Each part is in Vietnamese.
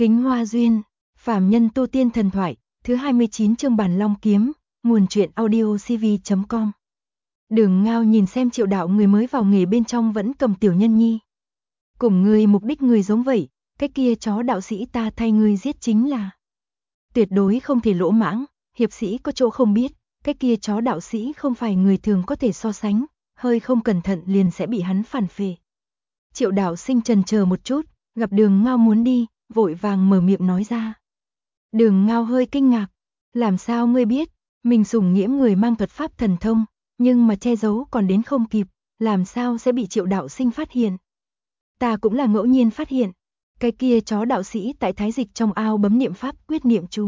Kính Hoa Duyên, Phàm Nhân Tu Tiên Thần Thoại, thứ 29 chương Bản Long Kiếm, nguồn truyện audiocv.com. Đường Ngao nhìn xem Triệu đạo người mới vào nghề bên trong vẫn cầm tiểu nhân nhi. Cùng người mục đích người giống vậy, cái kia chó đạo sĩ ta thay ngươi giết chính là. Tuyệt đối không thể lỗ mãng, hiệp sĩ có chỗ không biết, cái kia chó đạo sĩ không phải người thường có thể so sánh, hơi không cẩn thận liền sẽ bị hắn phản phệ. Triệu đạo sinh trần chờ một chút, gặp Đường Ngao muốn đi, vội vàng mở miệng nói ra. Đường Ngao hơi kinh ngạc, làm sao ngươi biết, mình Sùng Nghiễm người mang thuật pháp thần thông, nhưng mà che giấu còn đến không kịp, làm sao sẽ bị Triệu đạo sinh phát hiện. Ta cũng là ngẫu nhiên phát hiện, cái kia chó đạo sĩ tại thái dịch trong ao bấm niệm pháp quyết niệm chú.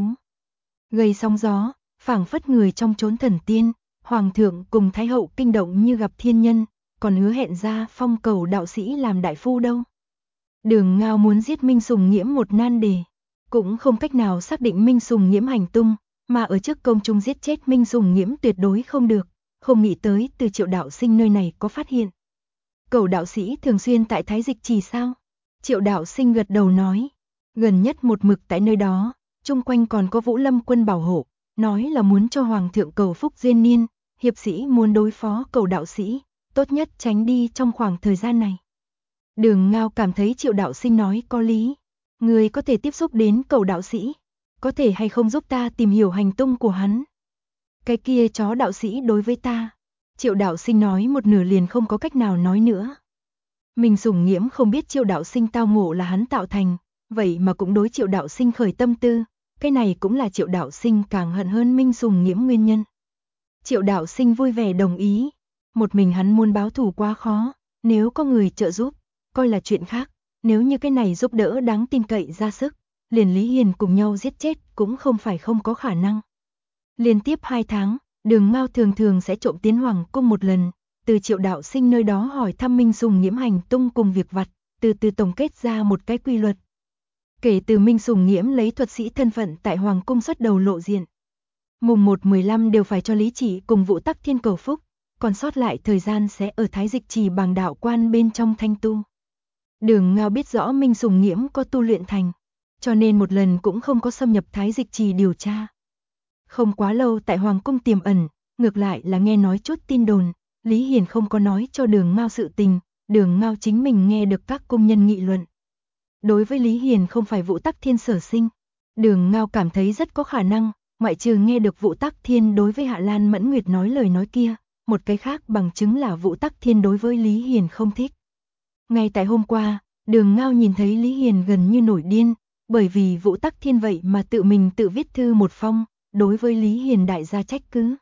Gây sóng gió, phảng phất người trong chốn thần tiên, hoàng thượng cùng thái hậu kinh động như gặp thiên nhân, còn hứa hẹn ra phong cầu đạo sĩ làm đại phu đâu. Đường Ngao muốn giết Minh Sùng Nghiễm một nan đề, cũng không cách nào xác định Minh Sùng Nghiễm hành tung, mà ở trước công chúng giết chết Minh Sùng Nghiễm tuyệt đối không được, không nghĩ tới từ Triệu đạo sinh nơi này có phát hiện. Cầu đạo sĩ thường xuyên tại thái dịch trì sao? Triệu đạo sinh gật đầu nói, gần nhất một mực tại nơi đó, chung quanh còn có Vũ Lâm quân bảo hộ, nói là muốn cho hoàng thượng cầu phúc duyên niên, hiệp sĩ muốn đối phó cầu đạo sĩ, tốt nhất tránh đi trong khoảng thời gian này. Đường Ngao cảm thấy Triệu đạo sinh nói có lý, người có thể tiếp xúc đến cầu đạo sĩ, có thể hay không giúp ta tìm hiểu hành tung của hắn. Cái kia chó đạo sĩ đối với ta, Triệu đạo sinh nói một nửa liền không có cách nào nói nữa. Mình Sùng Nghiễm không biết Triệu đạo sinh tao ngộ là hắn tạo thành, vậy mà cũng đối Triệu đạo sinh khởi tâm tư, cái này cũng là Triệu đạo sinh càng hận hơn Minh Sùng Nghiễm nguyên nhân. Triệu đạo sinh vui vẻ đồng ý, một mình hắn muốn báo thù quá khó, nếu có người trợ giúp, coi là chuyện khác, nếu như cái này giúp đỡ đáng tin cậy ra sức, liền Lý Hiền cùng nhau giết chết cũng không phải không có khả năng. Liên tiếp 2 tháng, Đường Ngao thường thường sẽ trộm tiến hoàng cung một lần, từ Triệu đạo sinh nơi đó hỏi thăm Minh Sùng Nghiễm hành tung cùng việc vặt, từ từ tổng kết ra một cái quy luật. Kể từ Minh Sùng Nghiễm lấy thuật sĩ thân phận tại hoàng cung xuất đầu lộ diện, mùng 1-15 đều phải cho Lý Chỉ cùng Vũ Tắc Thiên cầu phúc, còn sót lại thời gian sẽ ở thái dịch trì Bàng đạo quan bên trong thanh tu. Đường Ngao biết rõ Minh Sùng Nghiễm có tu luyện thành, cho nên một lần cũng không có xâm nhập thái dịch trì điều tra. Không quá lâu tại hoàng cung tiềm ẩn, ngược lại là nghe nói chút tin đồn, Lý Hiền không có nói cho Đường Ngao sự tình, Đường Ngao chính mình nghe được các cung nhân nghị luận. Đối với Lý Hiền không phải Vũ Tắc Thiên sở sinh, Đường Ngao cảm thấy rất có khả năng, ngoại trừ nghe được Vũ Tắc Thiên đối với Hạ Lan Mẫn Nguyệt nói lời nói kia, một cái khác bằng chứng là Vũ Tắc Thiên đối với Lý Hiền không thích. Ngay tại hôm qua, Đường Ngao nhìn thấy Lý Hiền gần như nổi điên, bởi vì Vũ Tắc Thiên vậy mà tự mình tự viết thư một phong, đối với Lý Hiền đại gia trách cứ.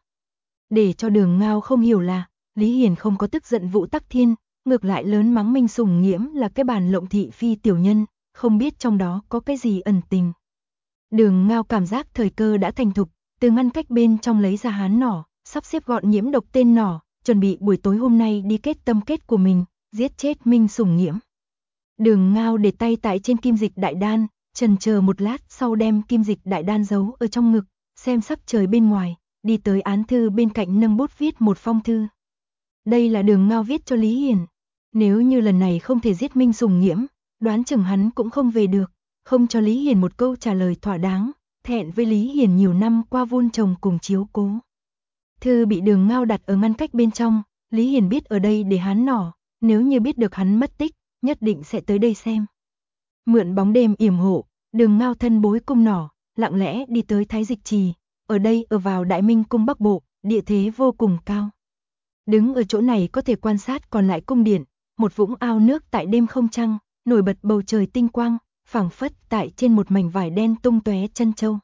Để cho Đường Ngao không hiểu là, Lý Hiền không có tức giận Vũ Tắc Thiên, ngược lại lớn mắng Minh Sùng Nghiễm là cái bàn lộng thị phi tiểu nhân, không biết trong đó có cái gì ẩn tình. Đường Ngao cảm giác thời cơ đã thành thục, từ ngăn cách bên trong lấy ra hán nỏ, sắp xếp gọn nhiễm độc tên nỏ, chuẩn bị buổi tối hôm nay đi kết tâm kết của mình, giết chết Minh Sùng Nghiễm. Đường Ngao để tay tại trên kim dịch đại đan, chần chờ một lát sau đem kim dịch đại đan giấu ở trong ngực, xem sắc trời bên ngoài, đi tới án thư bên cạnh nâng bút viết một phong thư. Đây là Đường Ngao viết cho Lý Hiền. Nếu như lần này không thể giết Minh Sùng Nghiễm, đoán chừng hắn cũng không về được, không cho Lý Hiền một câu trả lời thỏa đáng, thẹn với Lý Hiền nhiều năm qua vun trồng cùng chiếu cố. Thư bị Đường Ngao đặt ở ngăn cách bên trong, Lý Hiền biết ở đây để hắn nỏ, nếu như biết được hắn mất tích, nhất định sẽ tới đây xem. Mượn bóng đêm yểm hộ, Đường Ngao thân bối cung nỏ, lặng lẽ đi tới thái dịch trì, ở đây ở vào Đại Minh cung Bắc Bộ, địa thế vô cùng cao. Đứng ở chỗ này có thể quan sát còn lại cung điện, một vũng ao nước tại đêm không trăng, nổi bật bầu trời tinh quang, phảng phất tại trên một mảnh vải đen tung tóe chân châu.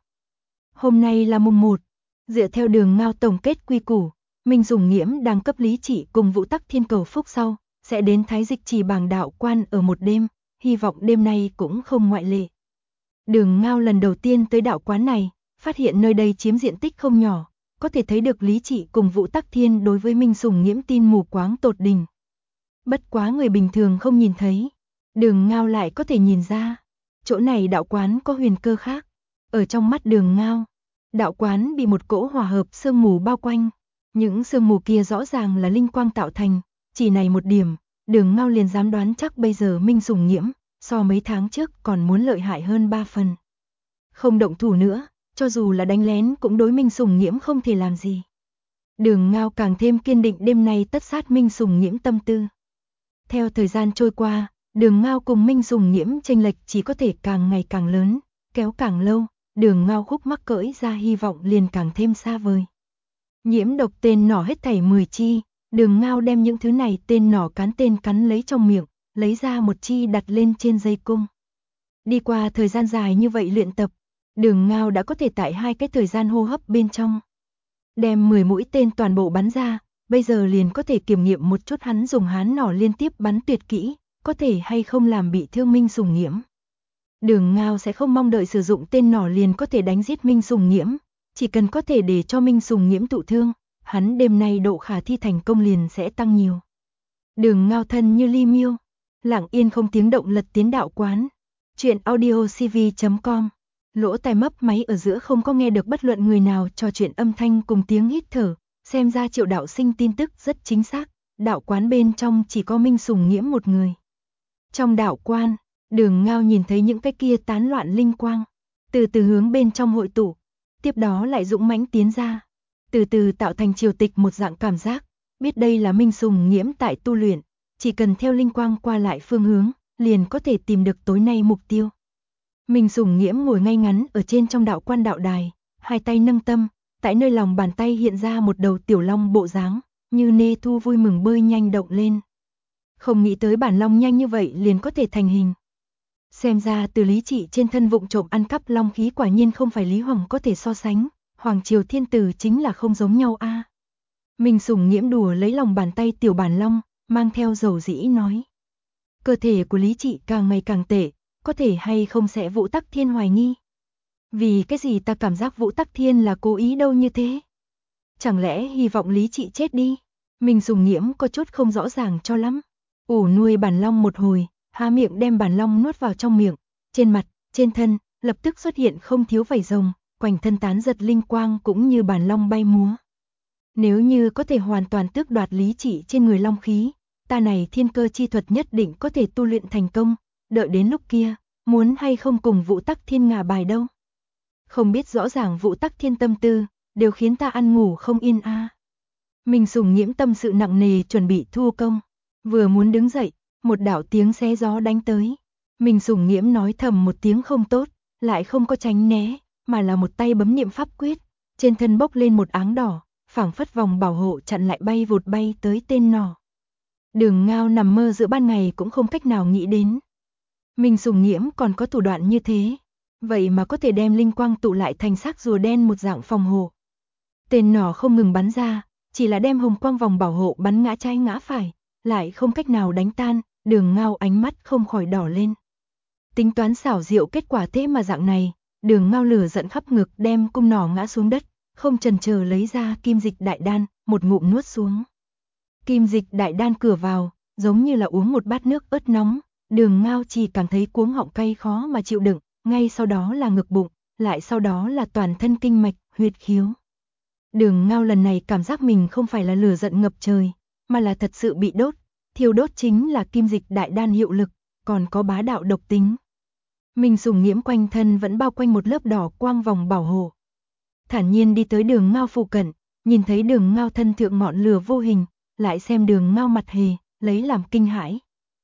Hôm nay là mùng 1, dựa theo Đường Ngao tổng kết quy củ, Minh Sùng Nghiễm đang cấp Lý Chỉ cùng Vũ Tắc Thiên cầu phúc sau, sẽ đến thái dịch trì Bàng đạo quan ở một đêm, hy vọng đêm nay cũng không ngoại lệ. Đường Ngao lần đầu tiên tới đạo quán này, phát hiện nơi đây chiếm diện tích không nhỏ, có thể thấy được Lý Chỉ cùng Vũ Tắc Thiên đối với Minh Sùng Nghiễm tin mù quáng tột đỉnh. Bất quá người bình thường không nhìn thấy, Đường Ngao lại có thể nhìn ra, chỗ này đạo quán có huyền cơ khác. Ở trong mắt Đường Ngao, đạo quán bị một cỗ hòa hợp sương mù bao quanh, những sương mù kia rõ ràng là linh quang tạo thành, chỉ này một điểm, Đường Ngao liền dám đoán chắc bây giờ Minh Sùng Nghiễm so mấy tháng trước còn muốn lợi hại hơn 3 phần. Không động thủ nữa, cho dù là đánh lén cũng đối Minh Sùng Nghiễm không thể làm gì. Đường Ngao càng thêm kiên định đêm nay tất sát Minh Sùng Nghiễm tâm tư. Theo thời gian trôi qua, Đường Ngao cùng Minh Sùng Nghiễm chênh lệch chỉ có thể càng ngày càng lớn, kéo càng lâu, Đường Ngao khúc mắc cỡi ra hy vọng liền càng thêm xa vời. Nhiễm độc tên nỏ hết thảy 10 chi, Đường Ngao đem những thứ này tên nỏ tên cắn lấy trong miệng, lấy ra một chi đặt lên trên dây cung. Đi qua thời gian dài như vậy luyện tập, Đường Ngao đã có thể tại 2 cái thời gian hô hấp bên trong đem 10 mũi tên toàn bộ bắn ra, bây giờ liền có thể kiểm nghiệm một chút hắn dùng hán nỏ liên tiếp bắn tuyệt kỹ, có thể hay không làm bị thương Minh Sùng Nghiễm. Đường Ngao sẽ không mong đợi sử dụng tên nỏ liền có thể đánh giết Minh Sùng Nghiễm, chỉ cần có thể để cho Minh Sùng Nghiễm thụ thương, hắn đêm nay độ khả thi thành công liền sẽ tăng nhiều. Đường Ngao thân như ly miêu, lặng yên không tiếng động lật tiến đạo quán. Chuyện audiocv.com. Lỗ tai mấp máy ở giữa không có nghe được bất luận người nào trò chuyện âm thanh cùng tiếng hít thở, xem ra Triệu đạo sinh tin tức rất chính xác, đạo quán bên trong chỉ có Minh Sùng Nghiễm một người. Trong đạo quan, Đường Ngao nhìn thấy những cái kia tán loạn linh quang, từ từ hướng bên trong hội tụ, tiếp đó lại dũng mãnh tiến ra, từ từ tạo thành triều tịch một dạng cảm giác, biết đây là Minh Sùng Nghiễm tại tu luyện, chỉ cần theo linh quang qua lại phương hướng, liền có thể tìm được tối nay mục tiêu. Minh Sùng Nghiễm ngồi ngay ngắn ở trên trong đạo quan đạo đài, hai tay nâng tâm, tại nơi lòng bàn tay hiện ra một đầu tiểu long bộ dáng, như nê thu vui mừng bơi nhanh động lên. Không nghĩ tới bản long nhanh như vậy liền có thể thành hình. Xem ra từ Lý Trị trên thân vụng trộm ăn cắp long khí quả nhiên không phải Lý Hoàng có thể so sánh, Hoàng Triều Thiên Tử chính là không giống nhau a. Minh Sùng Nghiễm đùa lấy lòng bàn tay tiểu bản long, mang theo dầu dĩ nói. Cơ thể của Lý Trị càng ngày càng tệ, có thể hay không sẽ Vũ Tắc Thiên hoài nghi. Vì cái gì ta cảm giác Vũ Tắc Thiên là cố ý đâu như thế? Chẳng lẽ hy vọng Lý Trị chết đi? Minh Sùng Nghiễm có chút không rõ ràng cho lắm. Ủ nuôi bản long một hồi, há miệng đem bản long nuốt vào trong miệng, trên mặt, trên thân, lập tức xuất hiện không thiếu vảy rồng, quanh thân tán giật linh quang cũng như bản long bay múa. Nếu như có thể hoàn toàn tước đoạt Lý Trị trên người long khí, ta này thiên cơ chi thuật nhất định có thể tu luyện thành công, đợi đến lúc kia, muốn hay không cùng Vũ Tắc Thiên ngả bài đâu. Không biết rõ ràng Vũ Tắc Thiên tâm tư, đều khiến ta ăn ngủ không yên a. Minh Sùng Nghiễm tâm sự nặng nề chuẩn bị thu công, vừa muốn đứng dậy, một đạo tiếng xé gió đánh tới. Minh Sùng Nghiễm nói thầm một tiếng không tốt, lại không có tránh né, mà là một tay bấm niệm pháp quyết, trên thân bốc lên một áng đỏ, phảng phất vòng bảo hộ chặn lại bay vụt bay tới tên nỏ. Đường Ngao nằm mơ giữa ban ngày cũng không cách nào nghĩ đến. Minh Sùng Nghiễm còn có thủ đoạn như thế, vậy mà có thể đem linh quang tụ lại thành xác rùa đen một dạng phòng hộ. Tên nỏ không ngừng bắn ra, chỉ là đem hồng quang vòng bảo hộ bắn ngã trái ngã phải, lại không cách nào đánh tan, Đường Ngao ánh mắt không khỏi đỏ lên. Tính toán xảo diệu kết quả thế mà dạng này, Đường Ngao lửa giận khắp ngực đem cung nỏ ngã xuống đất, không chần chờ lấy ra kim dịch đại đan, một ngụm nuốt xuống. Kim dịch đại đan cửa vào, giống như là uống một bát nước ớt nóng, Đường Ngao chỉ cảm thấy cuống họng cay khó mà chịu đựng, ngay sau đó là ngực bụng, lại sau đó là toàn thân kinh mạch, huyệt khiếu. Đường Ngao lần này cảm giác mình không phải là lửa giận ngập trời, mà là thật sự bị đốt, thiêu đốt chính là kim dịch đại đan hiệu lực, còn có bá đạo độc tính. Minh Sùng Nghiễm quanh thân vẫn bao quanh một lớp đỏ quang vòng bảo hộ. Thản nhiên đi tới Đường Ngao phụ cận, nhìn thấy Đường Ngao thân thượng ngọn lửa vô hình, lại xem Đường Ngao mặt hề, lấy làm kinh hãi.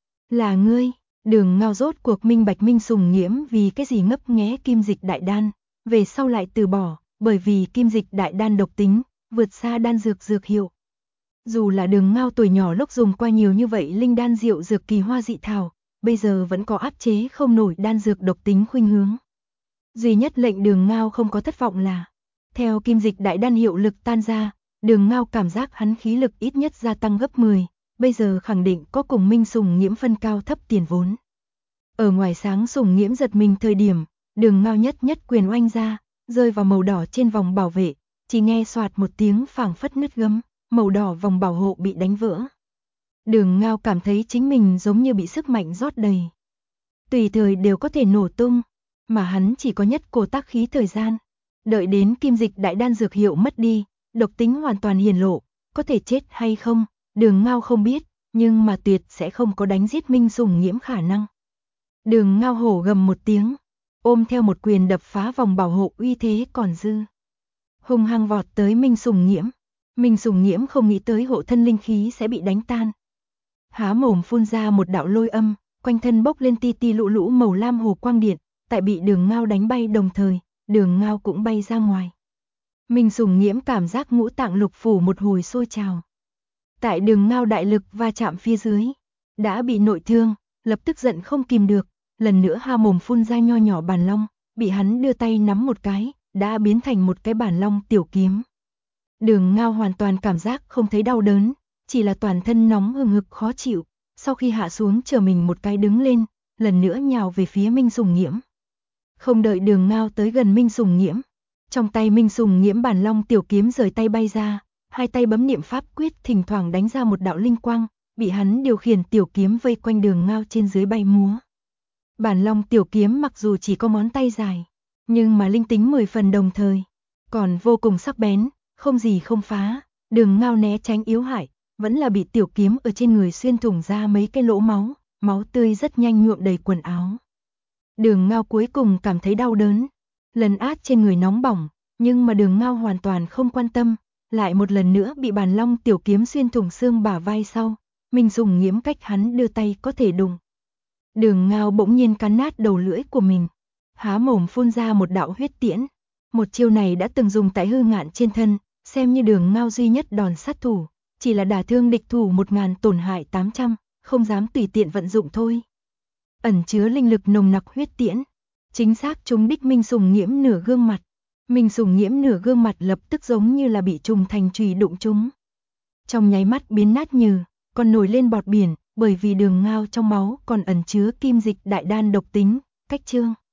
Là ngươi? Đường Ngao rốt cuộc minh bạch Minh Sùng Nghiễm vì cái gì ngấp nghé kim dịch đại đan, về sau lại từ bỏ, bởi vì kim dịch đại đan độc tính, vượt xa đan dược hiệu. Dù là Đường Ngao tuổi nhỏ lúc dùng qua nhiều như vậy linh đan diệu dược kỳ hoa dị thảo, bây giờ vẫn có áp chế không nổi đan dược độc tính khuynh hướng. Duy nhất lệnh Đường Ngao không có thất vọng là, theo kim dịch đại đan hiệu lực tan ra, Đường Ngao cảm giác hắn khí lực ít nhất gia tăng gấp 10, bây giờ khẳng định có cùng Minh Sùng Nghiễm phân cao thấp tiền vốn. Ở ngoài sáng Sùng Nghiễm giật mình thời điểm, Đường Ngao nhất quyền oanh ra, rơi vào màu đỏ trên vòng bảo vệ, chỉ nghe xoạt một tiếng phảng phất nứt gấm, màu đỏ vòng bảo hộ bị đánh vỡ. Đường Ngao cảm thấy chính mình giống như bị sức mạnh rót đầy. Tùy thời đều có thể nổ tung, mà hắn chỉ có nhất cổ tác khí thời gian. Đợi đến kim dịch đại đan dược hiệu mất đi, độc tính hoàn toàn hiển lộ, có thể chết hay không, Đường Ngao không biết, nhưng mà tuyệt sẽ không có đánh giết Minh Sùng Nghiễm khả năng. Đường Ngao hổ gầm một tiếng, ôm theo một quyền đập phá vòng bảo hộ uy thế còn dư. Hung hăng vọt tới Minh Sùng Nghiễm. Minh Sùng Nghiễm không nghĩ tới hộ thân linh khí sẽ bị đánh tan. Há mồm phun ra một đạo lôi âm, quanh thân bốc lên ti ti lũ lũ màu lam hồ quang điện, tại bị Đường Ngao đánh bay đồng thời, Đường Ngao cũng bay ra ngoài. Minh Sùng Nghiễm cảm giác ngũ tạng lục phủ một hồi sôi trào. Tại Đường Ngao đại lực va chạm phía dưới, đã bị nội thương, lập tức giận không kìm được, lần nữa ha mồm phun ra nho nhỏ bản long, bị hắn đưa tay nắm một cái, đã biến thành một cái bản long tiểu kiếm. Đường Ngao hoàn toàn cảm giác không thấy đau đớn, chỉ là toàn thân nóng hừng hực khó chịu, sau khi hạ xuống chờ mình một cái đứng lên, lần nữa nhào về phía Minh Sùng Nghiễm. Không đợi Đường Ngao tới gần Minh Sùng Nghiễm, trong tay Minh Sùng Nghiễm bản long tiểu kiếm rời tay bay ra, hai tay bấm niệm pháp quyết thỉnh thoảng đánh ra một đạo linh quang, bị hắn điều khiển tiểu kiếm vây quanh Đường Ngao trên dưới bay múa. Bản long tiểu kiếm mặc dù chỉ có ngón tay dài, nhưng mà linh tính 10 phần đồng thời, còn vô cùng sắc bén, không gì không phá. Đường Ngao né tránh yếu hại, vẫn là bị tiểu kiếm ở trên người xuyên thủng ra mấy cái lỗ máu, máu tươi rất nhanh nhuộm đầy quần áo. Đường Ngao cuối cùng cảm thấy đau đớn, lần át trên người nóng bỏng, nhưng mà Đường Ngao hoàn toàn không quan tâm, lại một lần nữa bị bản long tiểu kiếm xuyên thủng xương bả vai sau, Minh Sùng Nghiễm cách hắn đưa tay có thể đụng. Đường Ngao bỗng nhiên cắn nát đầu lưỡi của mình, há mồm phun ra một đạo huyết tiễn. Một chiêu này đã từng dùng tại Hư Ngạn trên thân, xem như Đường Ngao duy nhất đòn sát thủ, chỉ là đả thương địch thủ 1000 tổn hại 800, không dám tùy tiện vận dụng thôi. Ẩn chứa linh lực nồng nặc huyết tiễn, chính xác trúng đích Minh Sùng Nghiễm nửa gương mặt. Minh Sùng Nghiễm nửa gương mặt lập tức giống như là bị trùng thành chùy đụng trúng. Trong nháy mắt biến nát nhừ, còn nổi lên bọt biển, bởi vì Đường Ngao trong máu còn ẩn chứa kim dịch đại đan độc tính, cách chương.